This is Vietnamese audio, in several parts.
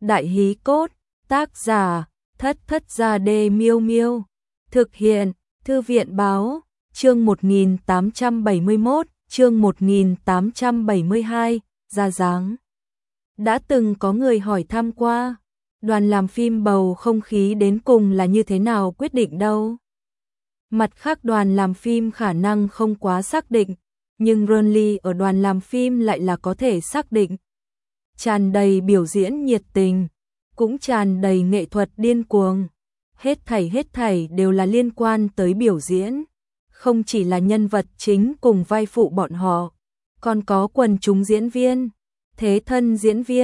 Đại hí cốt, tác giả, Thất Thất Gia Đê Miêu Miêu. Thực hiện, Thư viện báo, chương 1871, chương 1872, ra dáng. Đã từng có người hỏi thăm qua, đoàn làm phim bầu không khí đến cùng là như thế nào quyết định đâu. Mặt khác đoàn làm phim khả năng không quá xác định, nhưng Ronly ở đoàn làm phim lại là có thể xác định. Tràn đầy biểu diễn nhiệt tình, cũng tràn đầy nghệ thuật điên cuồng. Hết thảy đều là liên quan tới biểu diễn, không chỉ là nhân vật chính cùng vai phụ bọn họ, còn có quần chúng diễn viên, thế thân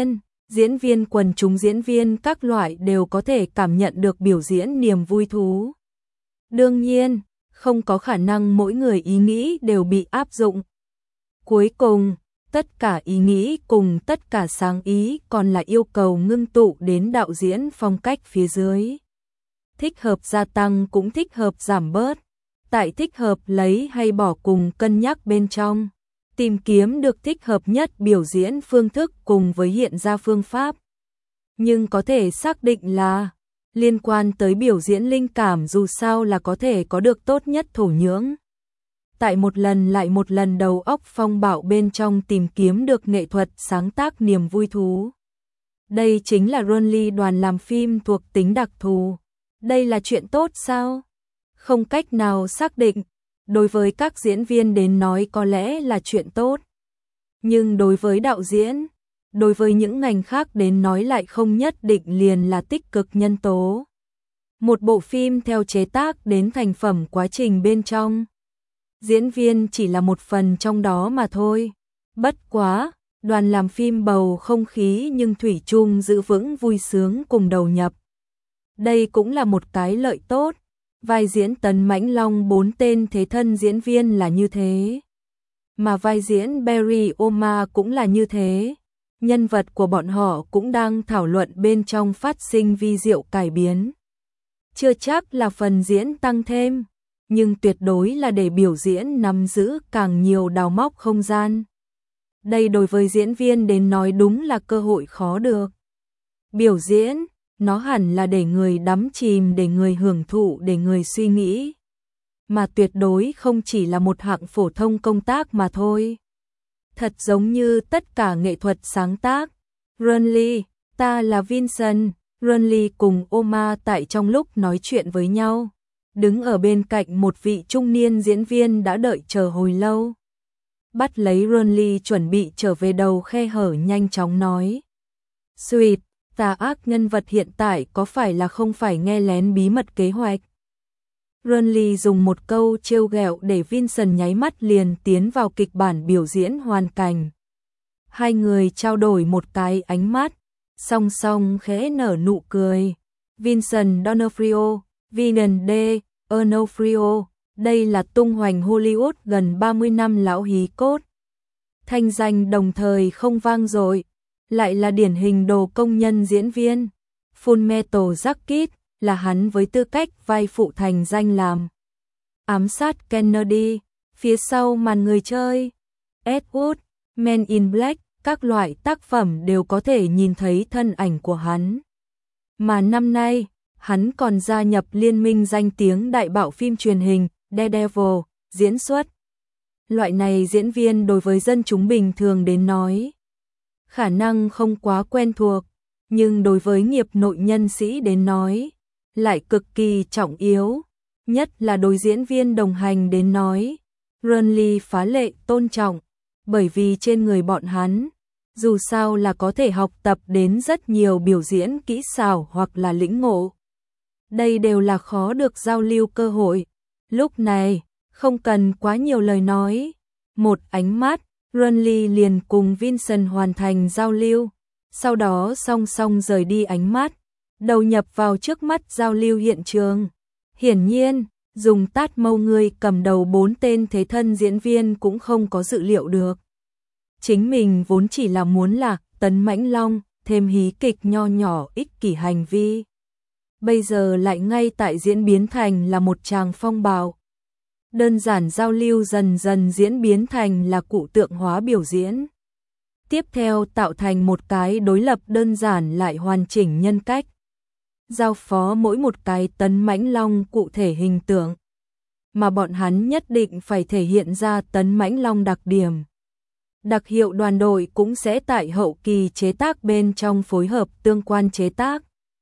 diễn viên quần chúng diễn viên các loại đều có thể cảm nhận được biểu diễn niềm vui thú. Đương nhiên, không có khả năng mỗi người ý nghĩ đều bị áp dụng. Cuối cùng, tất cả ý nghĩ cùng tất cả sáng ý còn là yêu cầu ngưng tụ đến đạo diễn phong cách phía dưới. Thích hợp gia tăng cũng thích hợp giảm bớt, tại thích hợp lấy hay bỏ cùng cân nhắc bên trong, tìm kiếm được thích hợp nhất biểu diễn phương thức cùng với hiện ra phương pháp. Nhưng có thể xác định là, liên quan tới biểu diễn linh cảm dù sao là có thể có được tốt nhất thổ nhưỡng. Tại một lần lại một lần đầu óc phong bạo bên trong tìm kiếm được nghệ thuật sáng tác niềm vui thú. Đây chính là Ronly đoàn làm phim thuộc tính đặc thù. Đây là chuyện tốt sao? Không cách nào xác định. Đối với các diễn viên đến nói có lẽ là chuyện tốt. Nhưng đối với đạo diễn, đối với những ngành khác đến nói lại không nhất định liền là tích cực nhân tố. Một bộ phim theo chế tác đến thành phẩm quá trình bên trong, diễn viên chỉ là một phần trong đó mà thôi. Bất quá, đoàn làm phim bầu không khí nhưng thủy chung giữ vững vui sướng cùng đầu nhập. Đây cũng là một cái lợi tốt. Vai diễn Tấn Mãnh Long 4 tên thế thân diễn viên là như thế. Mà vai diễn Barry Oma cũng là như thế. Nhân vật của bọn họ cũng đang thảo luận bên trong phát sinh vi diệu cải biến. Chưa chắc là phần diễn tăng thêm, nhưng tuyệt đối là để biểu diễn nắm giữ càng nhiều đào móc không gian. Đây đối với diễn viên đến nói đúng là cơ hội khó được. Biểu diễn, nó hẳn là để người đắm chìm, để người hưởng thụ, để người suy nghĩ. Mà tuyệt đối không chỉ là một hạng phổ thông công tác mà thôi. Thật giống như tất cả nghệ thuật sáng tác. Ronly, ta là Vincent. Ronly cùng Oma tại trong lúc nói chuyện với nhau, đứng ở bên cạnh một vị trung niên diễn viên đã đợi chờ hồi lâu. Bắt lấy Ronly chuẩn bị trở về đầu khe hở nhanh chóng nói. Sweet, tà ác nhân vật hiện tại có phải là không phải nghe lén bí mật kế hoạch? Ronly dùng một câu trêu ghẹo để Vincent nháy mắt liền tiến vào kịch bản biểu diễn hoàn cảnh. Hai người trao đổi một cái ánh mắt, song song khẽ nở nụ cười. Vincent D'Onofrio, Vincent D'Onofrio, đây là tung hoành Hollywood gần 30 năm lão hí cốt. Thanh danh đồng thời không vang dội, lại là điển hình đồ công nhân diễn viên. Fullmetal Jacket là hắn với tư cách vai phụ thành danh làm. Ám sát Kennedy, phía sau màn người chơi, Ed Wood, Men in Black, các loại tác phẩm đều có thể nhìn thấy thân ảnh của hắn. Mà năm nay, hắn còn gia nhập liên minh danh tiếng đại bạo phim truyền hình Daredevil, diễn xuất. Loại này diễn viên đối với dân chúng bình thường đến nói, khả năng không quá quen thuộc, nhưng đối với nghiệp nội nhân sĩ đến nói, lại cực kỳ trọng yếu, nhất là đối diễn viên đồng hành đến nói. Ronly phá lệ tôn trọng, bởi vì trên người bọn hắn, dù sao là có thể học tập đến rất nhiều biểu diễn kỹ xảo hoặc là lĩnh ngộ. Đây đều là khó được giao lưu cơ hội. Lúc này, không cần quá nhiều lời nói. Một ánh mắt, Ronly liền cùng Vincent hoàn thành giao lưu. Sau đó song song rời đi ánh mắt, đầu nhập vào trước mắt giao lưu hiện trường. Hiển nhiên, dùng tát mâu người cầm đầu 4 tên thế thân diễn viên cũng không có dự liệu được. Chính mình vốn chỉ là muốn là Tấn Mãnh Long, thêm hí kịch nho nhỏ ích kỷ hành vi. Bây giờ lại ngay tại diễn biến thành là một tràng phong bạo. Đơn giản giao lưu dần dần diễn biến thành là cụ tượng hóa biểu diễn. Tiếp theo tạo thành một cái đối lập đơn giản lại hoàn chỉnh nhân cách. Giao phó mỗi một cái tấn mãnh long cụ thể hình tượng, mà bọn hắn nhất định phải thể hiện ra tấn mãnh long đặc điểm. Đặc hiệu đoàn đội cũng sẽ tại hậu kỳ chế tác bên trong phối hợp tương quan chế tác.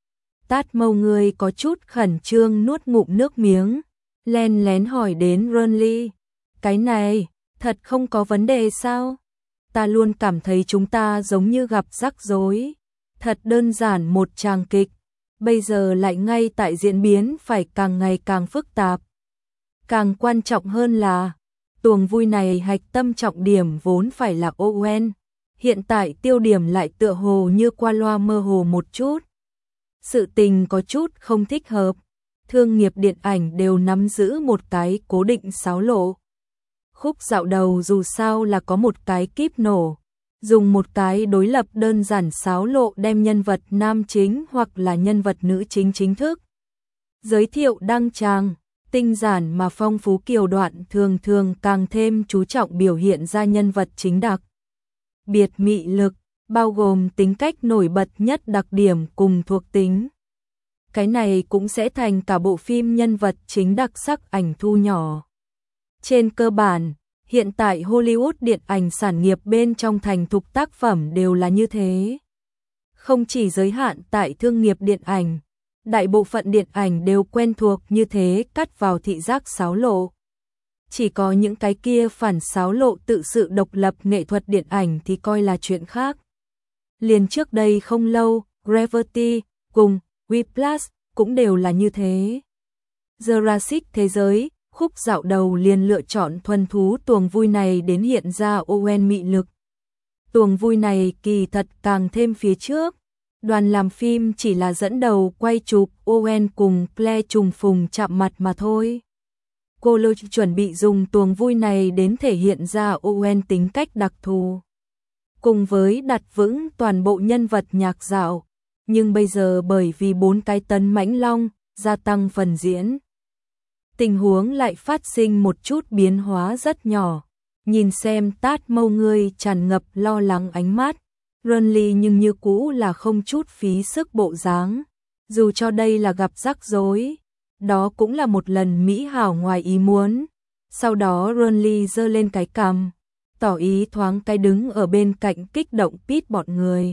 Tát Mâu người có chút khẩn trương nuốt ngụm nước miếng, len lén hỏi đến Renly, cái này, thật không có vấn đề sao? Ta luôn cảm thấy chúng ta giống như gặp rắc rối. Thật đơn giản một tràng kịch, bây giờ lại ngay tại diễn biến phải càng ngày càng phức tạp. Càng quan trọng hơn là, tuồng vui này hạch tâm trọng điểm vốn phải là Owen, hiện tại tiêu điểm lại tựa hồ như qua loa mơ hồ một chút. Sự tình có chút không thích hợp, thương nghiệp điện ảnh đều nắm giữ một cái cố định sáo lộ. Khúc dạo đầu dù sao là có một cái kíp nổ, dùng một cái đối lập đơn giản sáo lộ đem nhân vật nam chính hoặc là nhân vật nữ chính chính thức giới thiệu đăng tràng. Tinh giản mà phong phú kiều đoạn thường thường càng thêm chú trọng biểu hiện ra nhân vật chính đặc biệt mị lực, bao gồm tính cách nổi bật nhất đặc điểm cùng thuộc tính. Cái này cũng sẽ thành cả bộ phim nhân vật chính đặc sắc ảnh thu nhỏ. Trên cơ bản, hiện tại Hollywood điện ảnh sản nghiệp bên trong thành thục tác phẩm đều là như thế. Không chỉ giới hạn tại thương nghiệp điện ảnh, đại bộ phận điện ảnh đều quen thuộc như thế cắt vào thị giác sáo lộ. Chỉ có những cái kia phản sáo lộ tự sự độc lập nghệ thuật điện ảnh thì coi là chuyện khác. Liền trước đây không lâu, Gravity cùng Whiplash cũng đều là như thế. Jurassic thế giới, khúc dạo đầu liền lựa chọn thuần thú tuồng vui này đến hiện ra Owen mị lực. Tuồng vui này kỳ thật càng thêm phía trước. Đoàn làm phim chỉ là dẫn đầu quay chụp Owen cùng Claire trùng phùng chạm mặt mà thôi. Cô Lô chuẩn bị dùng tuồng vui này đến thể hiện ra Owen tính cách đặc thù, cùng với đặt vững toàn bộ nhân vật nhạc dạo. Nhưng bây giờ bởi vì 4 cái tấn mãnh long, gia tăng phần diễn. Tình huống lại phát sinh một chút biến hóa rất nhỏ. Nhìn xem Tát Mâu người tràn ngập lo lắng ánh mắt. Renly nhưng như cũ là không chút phí sức bộ dáng. Dù cho đây là gặp rắc rối, đó cũng là một lần mỹ hảo ngoài ý muốn. Sau đó Renly giơ lên cái cằm, tỏ ý thoáng cái đứng ở bên cạnh kích động Pete bọn người.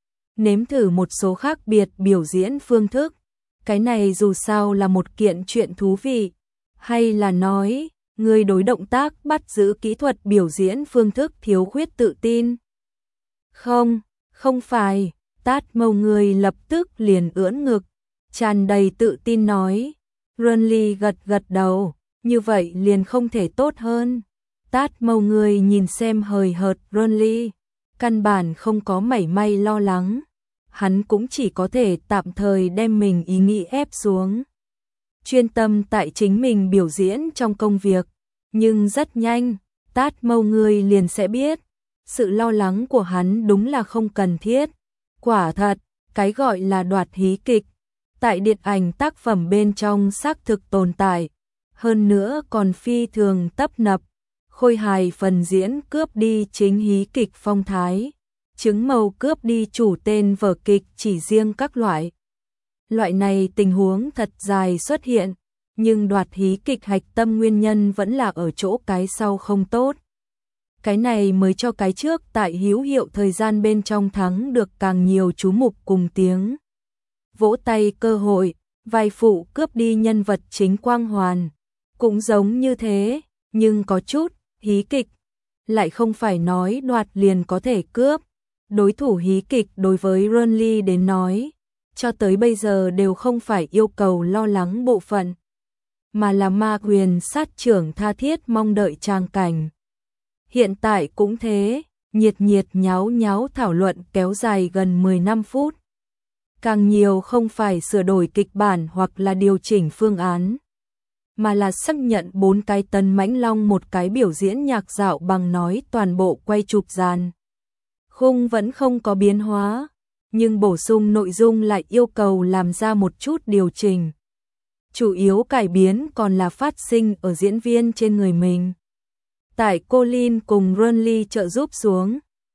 Nếm thử một số khác biệt biểu diễn phương thức. Cái này dù sao là một kiện chuyện thú vị. Hay là nói, người đối động tác bắt giữ kỹ thuật biểu diễn phương thức thiếu khuyết tự tin. Không phải, Tát Mâu người lập tức liền ưỡn ngực, tràn đầy tự tin nói. Renly gật gật đầu, như vậy liền không thể tốt hơn. Tát Mâu người nhìn xem hời hợt Renly, căn bản không có mảy may lo lắng. Hắn cũng chỉ có thể tạm thời đem mình ý nghĩ ép xuống, chuyên tâm tại chính mình biểu diễn trong công việc. Nhưng rất nhanh, Tát Mâu người liền sẽ biết, sự lo lắng của hắn đúng là không cần thiết. Quả thật, cái gọi là đoạt hí kịch, tại điện ảnh tác phẩm bên trong xác thực tồn tại. Hơn nữa còn phi thường tấp nập, khôi hài phần diễn cướp đi chính hí kịch phong thái, chứng màu cướp đi chủ tên vở kịch chỉ riêng các loại. Loại này tình huống thật dài xuất hiện, nhưng đoạt hí kịch hạch tâm nguyên nhân vẫn là ở chỗ cái sau không tốt. Cái này mới cho cái trước tại hữu hiệu thời gian bên trong thắng được càng nhiều chú mục cùng tiếng vỗ tay cơ hội. Vai phụ cướp đi nhân vật chính quang hoàn, cũng giống như thế, nhưng có chút hí kịch, lại không phải nói đoạt liền có thể cướp. Đối thủ hí kịch đối với Renly đến nói, cho tới bây giờ đều không phải yêu cầu lo lắng bộ phận, mà là ma quyền sát trưởng tha thiết mong đợi tràng cảnh. Hiện tại cũng thế, nhiệt nháo nháo thảo luận kéo dài gần 15 phút. Càng nhiều không phải sửa đổi kịch bản hoặc là điều chỉnh phương án, mà là xác nhận 4 cái tấn mãnh long một cái biểu diễn nhạc dạo bằng nói toàn bộ quay chụp dàn. Khung vẫn không có biến hóa, nhưng bổ sung nội dung lại yêu cầu làm ra một chút điều chỉnh. Chủ yếu cải biến còn là phát sinh ở diễn viên trên người mình. Tại Colin cùng Renly trợ giúp xuống,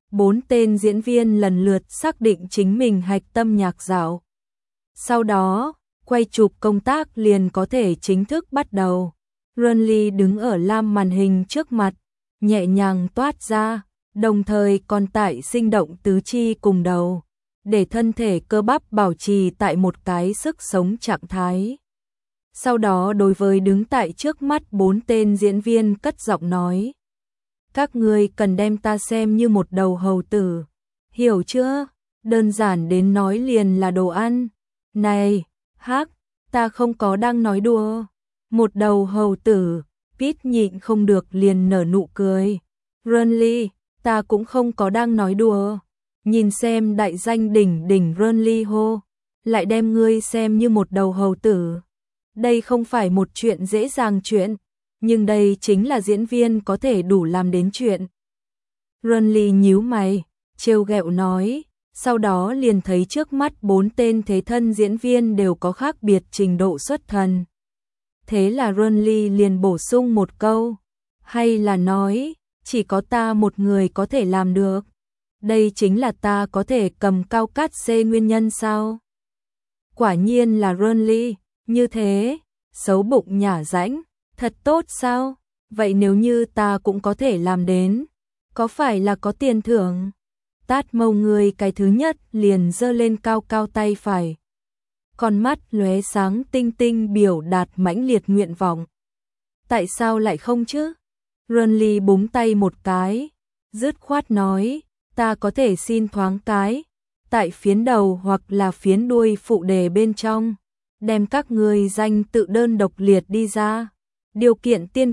4 tên diễn viên lần lượt xác định chính mình hạch tâm nhạc dạo. Sau đó, quay chụp công tác liền có thể chính thức bắt đầu. Renly đứng ở lam màn hình trước mặt, nhẹ nhàng toát ra, đồng thời còn tải sinh động tứ chi cùng đầu, để thân thể cơ bắp bảo trì tại một cái sức sống trạng thái. Sau đó đối với đứng tại trước mắt 4 tên diễn viên cất giọng nói. Các ngươi cần đem ta xem như một đầu hầu tử. Hiểu chưa? Đơn giản đến nói liền là đồ ăn. Này, hắc, ta không có đang nói đùa. Một đầu hầu tử, Pete nhịn không được liền nở nụ cười. Renly, ta cũng không có đang nói đùa. Nhìn xem đại danh đỉnh đỉnh Renly hô, lại đem ngươi xem như một đầu hầu tử. Đây không phải một chuyện dễ dàng chuyện, nhưng đây chính là diễn viên có thể đủ làm đến chuyện. Renly nhíu mày, trêu ghẹo nói, sau đó liền thấy trước mắt 4 tên thế thân diễn viên đều có khác biệt trình độ xuất thần. Thế là Renly liền bổ sung một câu, hay là nói, chỉ có ta một người có thể làm được. Đây chính là ta có thể cầm cao cát C nguyên nhân sao? Quả nhiên là Renly, như thế, xấu bụng nhả rãnh, thật tốt sao? Vậy nếu như ta cũng có thể làm đến, có phải là có tiền thưởng? Tát mâu người cái thứ nhất liền giơ lên cao cao tay phải. Con mắt lóe sáng tinh tinh biểu đạt mãnh liệt nguyện vọng. Tại sao lại không chứ? Renly búng tay một cái, dứt khoát nói, ta có thể xin thoáng cái, tại phiến đầu hoặc là phiến đuôi phụ đề bên trong, đem các ngươi danh tự đơn độc liệt đi ra. Điều kiện tiên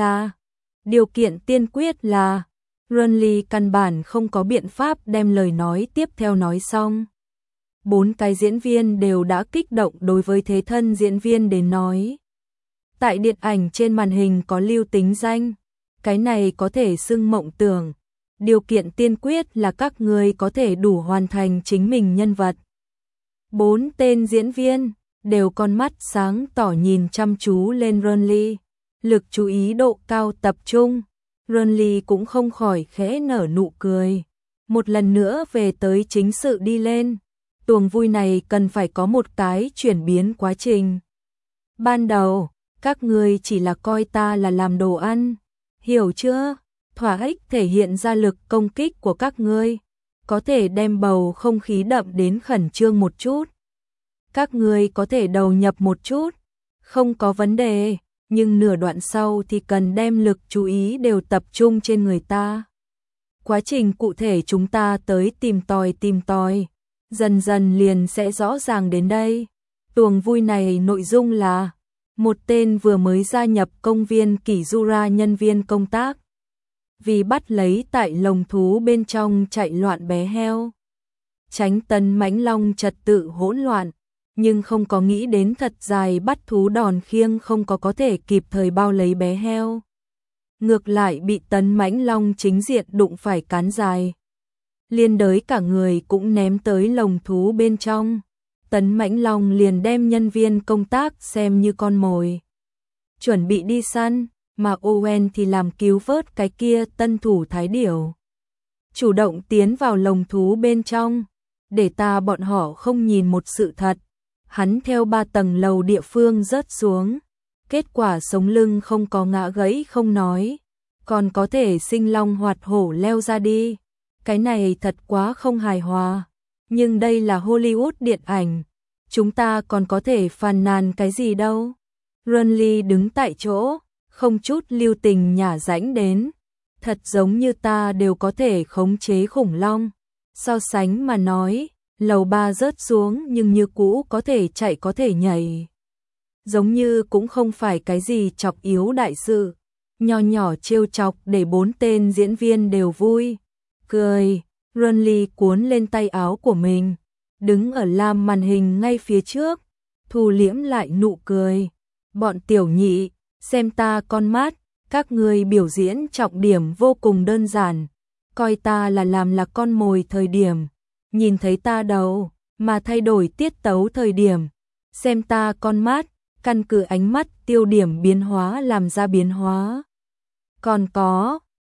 quyết là, Renly căn bản không có biện pháp đem lời nói tiếp theo nói xong. 4 cái diễn viên đều đã kích động đối với thế thân diễn viên đến nói. Tại điện ảnh trên màn hình có lưu tính danh, cái này có thể xưng mộng tưởng. Điều kiện tiên quyết là các người có thể đủ hoàn thành chính mình nhân vật. 4 tên diễn viên đều con mắt sáng tỏ nhìn chăm chú lên Renly, lực chú ý độ cao tập trung. Renly cũng không khỏi khẽ nở nụ cười. Một lần nữa về tới chính sự đi lên. Tuồng vui này cần phải có một cái chuyển biến quá trình. Ban đầu, các ngươi chỉ là coi ta là làm đồ ăn. Hiểu chưa? Thỏa ích thể hiện ra lực công kích của các ngươi, có thể đem bầu không khí đậm đến khẩn trương một chút. Các ngươi có thể đầu nhập một chút, không có vấn đề, nhưng nửa đoạn sau thì cần đem lực chú ý đều tập trung trên người ta. Quá trình cụ thể chúng ta tới tìm tòi, dần dần liền sẽ rõ ràng đến đây. Tuồng vui này nội dung là một tên vừa mới gia nhập công viên Kizura nhân viên công tác. Vì bắt lấy tại lồng thú bên trong chạy loạn bé heo, tránh tấn mãnh long trật tự hỗn loạn, nhưng không có nghĩ đến thật dài bắt thú đòn khiêng không có thể kịp thời bao lấy bé heo. Ngược lại bị tấn mãnh long chính diện đụng phải cán dài. Liên đới cả người cũng ném tới lồng thú bên trong. Tấn mãnh long liền đem nhân viên công tác xem như con mồi, chuẩn bị đi săn. Mà Owen thì làm cứu vớt cái kia tân thủ thái điểu. Chủ động tiến vào lồng thú bên trong, để bọn họ không nhìn một sự thật. Hắn theo 3 tầng lầu địa phương rớt xuống. Kết quả sống lưng không có ngã gãy không nói, còn có thể sinh long hoạt hổ leo ra đi. Cái này thật quá không hài hòa. Nhưng đây là Hollywood điện ảnh, chúng ta còn có thể phàn nàn cái gì đâu. Renly đứng tại chỗ, không chút lưu tình nhả rãnh đến. Thật giống như ta đều có thể khống chế khủng long. So sánh mà nói, lầu 3 rớt xuống nhưng như cũ có thể chạy có thể nhảy. Giống như cũng không phải cái gì chọc yếu đại sự. Nho nhỏ trêu chọc để 4 tên diễn viên đều vui. Cười, Renly cuốn lên tay áo của mình, đứng ở lam màn hình ngay phía trước, thu liễm lại nụ cười. Bọn tiểu nhị, xem ta con mắt, các người biểu diễn trọng điểm vô cùng đơn giản, coi ta là làm là con mồi thời điểm, nhìn thấy ta đầu, mà thay đổi tiết tấu thời điểm, xem ta con mắt, căn cứ ánh mắt tiêu điểm biến hóa làm ra biến hóa. Còn có,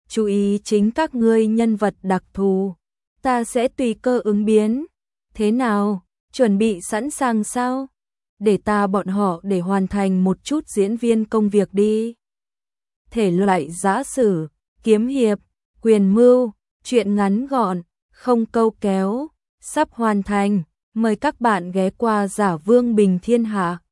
chú ý chính các ngươi nhân vật đặc thù. Ta sẽ tùy cơ ứng biến. Thế nào, chuẩn bị sẵn sàng sao? Để ta bọn họ để hoàn thành một chút diễn viên công việc đi. Thể loại giã sử, kiếm hiệp, quyền mưu, truyện ngắn gọn, không câu kéo, sắp hoàn thành. Mời các bạn ghé qua Giả Vương Bình Thiên Hạ.